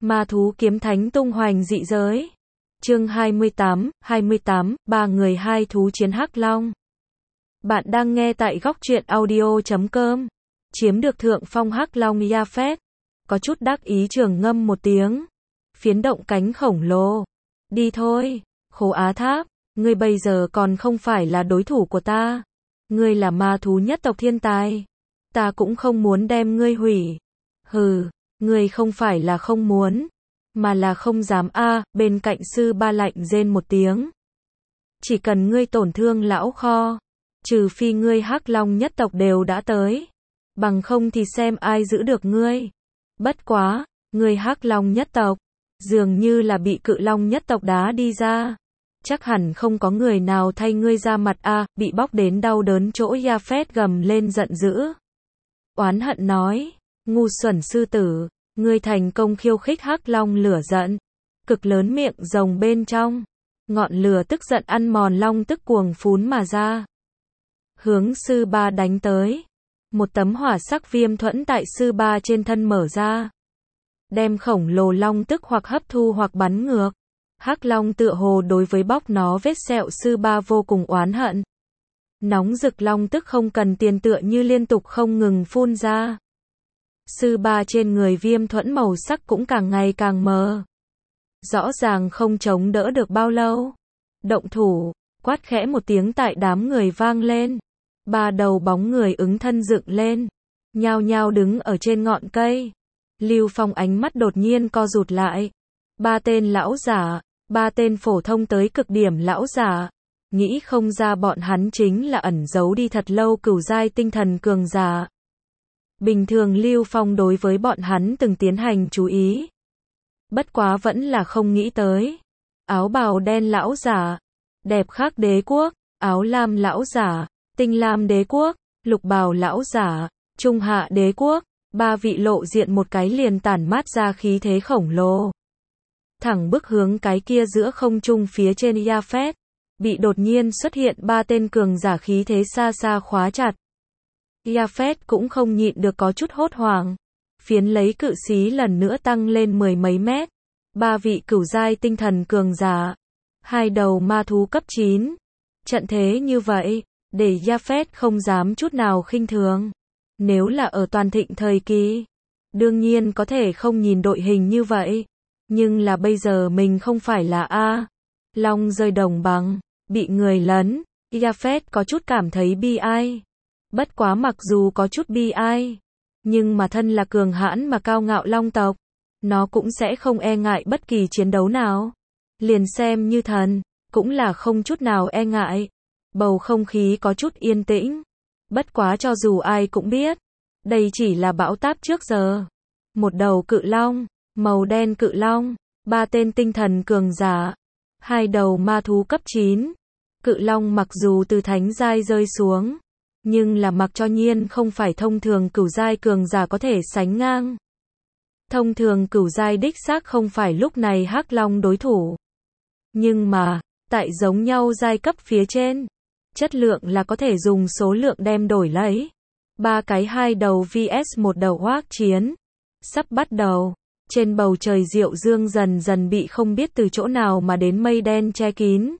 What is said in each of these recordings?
Ma thú kiếm thánh tung hoành dị giới. Chương 28, ba người hai thú chiến hắc long. Bạn đang nghe tại góc truyện audio.com. Chiếm được thượng phong hắc long Japheth. Có chút đắc ý trường ngâm một tiếng. Phiến động cánh khổng lồ. Đi thôi, Khố Á Tháp, ngươi bây giờ còn không phải là đối thủ của ta. Ngươi là ma thú nhất tộc thiên tài. Ta cũng không muốn đem ngươi hủy. Hừ, ngươi không phải là không muốn, mà là không dám a. Bên cạnh sư ba lạnh rên một tiếng. Chỉ cần ngươi tổn thương lão kho, trừ phi ngươi hắc long nhất tộc đều đã tới, bằng không thì xem ai giữ được ngươi. Bất quá, ngươi hắc long nhất tộc, dường như là bị cự long nhất tộc đá đi ra. Chắc hẳn không có người nào thay ngươi ra mặt a. Bị bóc đến đau đớn chỗ Japheth gầm lên giận dữ. Oán hận nói, ngu xuẩn sư tử, ngươi thành công khiêu khích hắc long lửa giận. Cực lớn miệng rồng bên trong, ngọn lửa tức giận ăn mòn long tức cuồng phún mà ra. Hướng sư ba đánh tới. Một tấm hỏa sắc viêm thuẫn tại sư ba trên thân mở ra. Đem khổng lồ long tức hoặc hấp thu hoặc bắn ngược. Hắc long tựa hồ đối với bóc nó vết sẹo sư ba vô cùng oán hận. Nóng rực long tức không cần tiền tựa như liên tục không ngừng phun ra. Sư ba trên người viêm thuẫn màu sắc cũng càng ngày càng mờ. Rõ ràng không chống đỡ được bao lâu. Động thủ, quát khẽ một tiếng tại đám người vang lên. Ba đầu bóng người ứng thân dựng lên, nhao nhao đứng ở trên ngọn cây. Lưu Phong ánh mắt đột nhiên co rụt lại. Ba tên lão giả, ba tên phổ thông tới cực điểm lão giả. Nghĩ không ra bọn hắn chính là ẩn giấu đi thật lâu cửu giai tinh thần cường giả. Bình thường Lưu Phong đối với bọn hắn từng tiến hành chú ý. Bất quá vẫn là không nghĩ tới. Áo bào đen lão giả, đẹp khắc đế quốc, áo lam lão giả, tinh lam đế quốc, lục bào lão giả, trung hạ đế quốc, ba vị lộ diện một cái liền tản mát ra khí thế khổng lồ. Thẳng bước hướng cái kia giữa không trung phía trên Japheth, bị đột nhiên xuất hiện ba tên cường giả khí thế xa xa khóa chặt. Japheth cũng không nhịn được có chút hốt hoảng. Phiến lấy cự xí lần nữa tăng lên mười mấy mét. Ba vị cửu giai tinh thần cường giả. Hai đầu ma thú cấp 9. Trận thế như vậy, để Japheth không dám chút nào khinh thường. Nếu là ở toàn thịnh thời kỳ, đương nhiên có thể không nhìn đội hình như vậy. Nhưng là bây giờ mình không phải là A. Long rơi đồng bằng, bị người lấn. Japheth có chút cảm thấy bi ai. Bất quá mặc dù có chút bi ai, nhưng mà thân là cường hãn mà cao ngạo long tộc, nó cũng sẽ không e ngại bất kỳ chiến đấu nào. Liền xem như thần, cũng là không chút nào e ngại. Bầu không khí có chút yên tĩnh. Bất quá cho dù ai cũng biết, đây chỉ là bão táp trước giờ. Một đầu cự long, màu đen cự long, ba tên tinh thần cường giả, hai đầu ma thú cấp 9. Cự long mặc dù từ thánh giai rơi xuống, nhưng là mặc cho nhiên không phải thông thường cửu giai cường giả có thể sánh ngang. Thông thường cửu giai đích xác không phải lúc này hắc long đối thủ. Nhưng mà, tại giống nhau giai cấp phía trên, chất lượng là có thể dùng số lượng đem đổi lấy. Ba cái hai đầu vs một đầu hoác chiến. Sắp bắt đầu. Trên bầu trời diệu dương dần dần bị không biết từ chỗ nào mà đến mây đen che kín.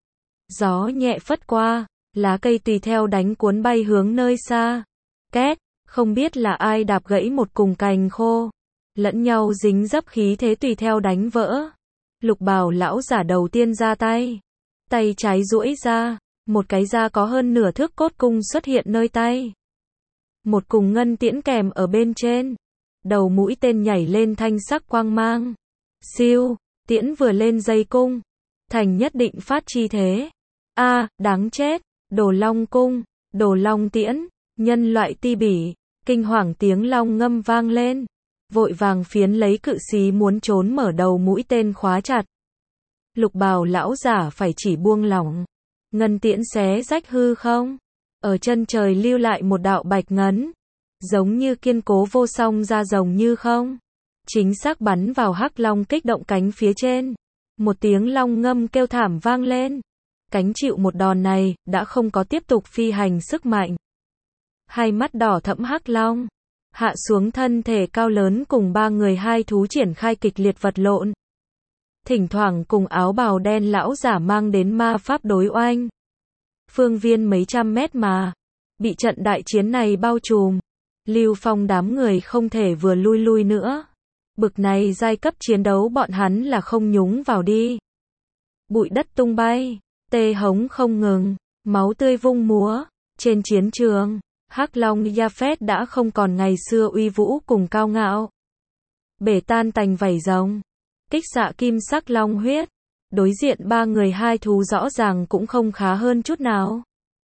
Gió nhẹ phất qua, lá cây tùy theo đánh cuốn bay hướng nơi xa. Két, không biết là ai đạp gãy một cùng cành khô. Lẫn nhau dính dấp khí thế tùy theo đánh vỡ. Lục bào lão giả đầu tiên ra tay. Tay trái duỗi ra, một cái da có hơn nửa thước cốt cung xuất hiện nơi tay. Một cùng ngân tiễn kèm ở bên trên. Đầu mũi tên nhảy lên thanh sắc quang mang. Siêu, tiễn vừa lên dây cung, thành nhất định phát chi thế. A, đáng chết, đồ long cung, đồ long tiễn, nhân loại ti bỉ, kinh hoàng tiếng long ngâm vang lên. Vội vàng phiến lấy cự xí muốn trốn mở đầu mũi tên khóa chặt. Lục bào lão giả phải chỉ buông lỏng. Ngân tiễn xé rách hư không. Ở chân trời lưu lại một đạo bạch ngấn. Giống như kiên cố vô song ra rồng như không. Chính xác bắn vào hắc long kích động cánh phía trên. Một tiếng long ngâm kêu thảm vang lên. Cánh chịu một đòn này, đã không có tiếp tục phi hành sức mạnh. Hai mắt đỏ thẫm hắc long. hạ xuống thân thể cao lớn cùng ba người hai thú triển khai kịch liệt vật lộn. Thỉnh thoảng cùng áo bào đen lão giả mang đến ma pháp đối oanh. Phương viên mấy trăm mét mà, bị trận đại chiến này bao trùm. Lưu Phong đám người không thể vừa lui nữa. Bực này giai cấp chiến đấu bọn hắn là không nhúng vào đi. Bụi đất tung bay, tê hống không ngừng, máu tươi vung múa. Trên chiến trường, Hắc Long Japheth đã không còn ngày xưa uy vũ cùng cao ngạo. Bể tan tành vảy rồng, kích xạ kim sắc long huyết. Đối diện ba người hai thú rõ ràng cũng không khá hơn chút nào.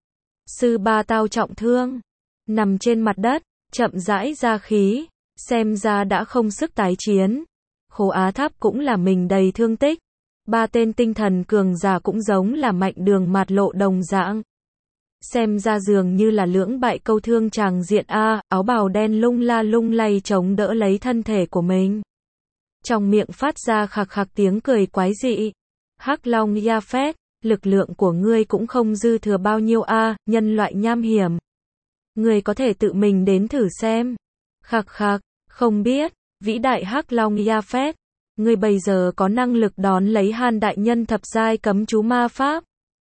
Sư ba tao trọng thương, nằm trên mặt đất, chậm rãi ra khí, xem ra đã không sức tái chiến. Khố Á Tháp cũng là mình đầy thương tích. Ba tên tinh thần cường giả cũng giống là Mạnh Đường Mạt Lộ đồng dạng. Xem ra dường như là lưỡng bại câu thương tràng diện a, áo bào đen lung la lung lay chống đỡ lấy thân thể của mình. Trong miệng phát ra khạc khạc tiếng cười quái dị. Hắc Long Japheth, lực lượng của ngươi cũng không dư thừa bao nhiêu a, nhân loại nham hiểm. Ngươi có thể tự mình đến thử xem. Khạc khạc, không biết, vĩ đại Hắc Long Japheth, ngươi bây giờ có năng lực đón lấy Han đại nhân thập giai cấm chú ma pháp.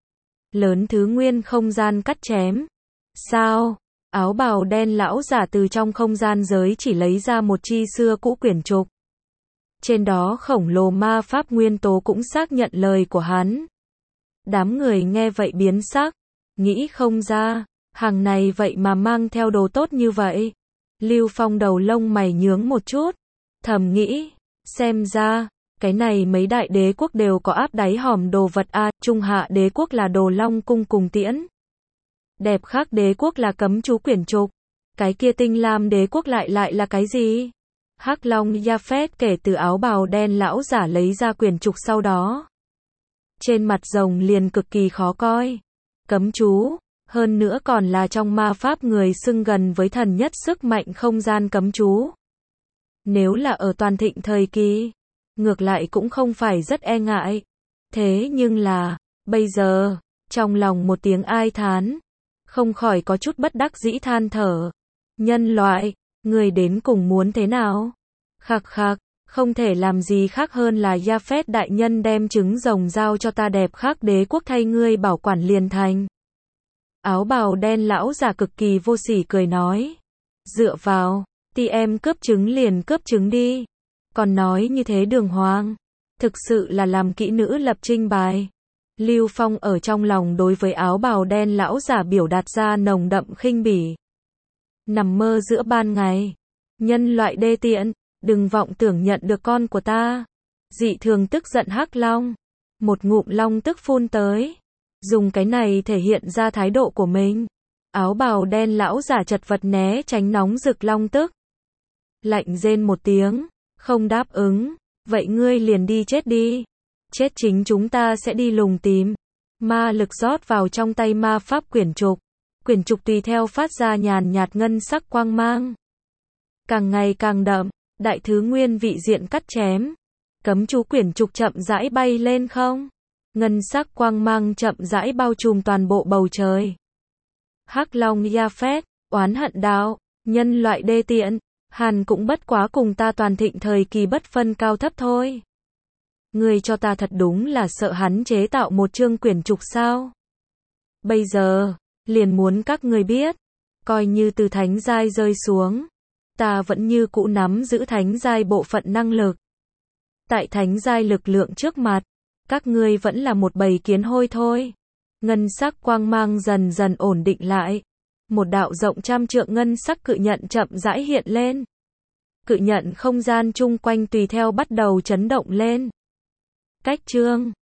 Lớn thứ nguyên không gian cắt chém. Sao? Áo bào đen lão giả từ trong không gian giới chỉ lấy ra một chi xưa cũ quyển trục. Trên đó khổng lồ ma pháp nguyên tố cũng xác nhận lời của hắn. Đám người nghe vậy biến sắc, nghĩ không ra, hàng này vậy mà mang theo đồ tốt như vậy. Lưu Phong đầu lông mày nhướng một chút, thầm nghĩ, xem ra, cái này mấy đại đế quốc đều có áp đáy hòm đồ vật a, Trung Hạ đế quốc là đồ long cung cùng tiễn. Đẹp Khác đế quốc là cấm chú quyển trục, cái kia Tinh Lam đế quốc lại là cái gì? Hắc Long Japheth kể từ áo bào đen lão giả lấy ra quyển trục sau đó. Trên mặt rồng liền cực kỳ khó coi. Cấm chú, hơn nữa còn là trong ma pháp người xưng gần với thần nhất sức mạnh không gian cấm chú. Nếu là ở toàn thịnh thời kỳ, ngược lại cũng không phải rất e ngại. Thế nhưng là, bây giờ, trong lòng một tiếng ai thán, không khỏi có chút bất đắc dĩ than thở. Nhân loại, người đến cùng muốn thế nào? Khạc khạc, không thể làm gì khác hơn là Japheth đại nhân đem trứng rồng giao cho ta Đẹp Khác đế quốc thay ngươi bảo quản liền thành. Áo bào đen lão già cực kỳ vô sỉ cười nói. Dựa vào, thì em cướp trứng liền cướp trứng đi. Còn nói như thế đường hoàng. Thực sự là làm kỹ nữ lập trinh bài. Lưu Phong ở trong lòng đối với áo bào đen lão giả biểu đạt ra nồng đậm khinh bỉ. Nằm mơ giữa ban ngày. Nhân loại đê tiện, đừng vọng tưởng nhận được con của ta. Dị thường tức giận Hắc Long. Một ngụm long tức phun tới. Dùng cái này thể hiện ra thái độ của mình. Áo bào đen lão giả chật vật né tránh nóng rực long tức. Lạnh rên một tiếng, không đáp ứng, vậy ngươi liền đi chết đi. Chết chính chúng ta sẽ đi lùng tìm. Ma lực rót vào trong tay ma pháp quyển trục. Quyển trục tùy theo phát ra nhàn nhạt ngân sắc quang mang. Càng ngày càng đậm, đại thứ nguyên vị diện cắt chém. Cấm chú quyển trục chậm rãi bay lên không. Ngân sắc quang mang chậm rãi bao trùm toàn bộ bầu trời. Hắc Long Japheth, oán hận đạo, nhân loại đê tiện, hẳn cũng bất quá cùng ta toàn thịnh thời kỳ bất phân cao thấp thôi. Ngươi cho ta thật đúng là sợ hắn chế tạo một chương quyển trục sao? Bây giờ, liền muốn các ngươi biết, coi như từ thánh giai rơi xuống, ta vẫn như cũ nắm giữ thánh giai bộ phận năng lực. Tại thánh giai lực lượng trước mặt, các ngươi vẫn là một bầy kiến hôi thôi. Ngân sắc quang mang dần dần ổn định lại. Một đạo rộng trăm trượng ngân sắc cự nhận chậm rãi hiện lên. Cự nhận không gian chung quanh tùy theo bắt đầu chấn động lên. Cách chương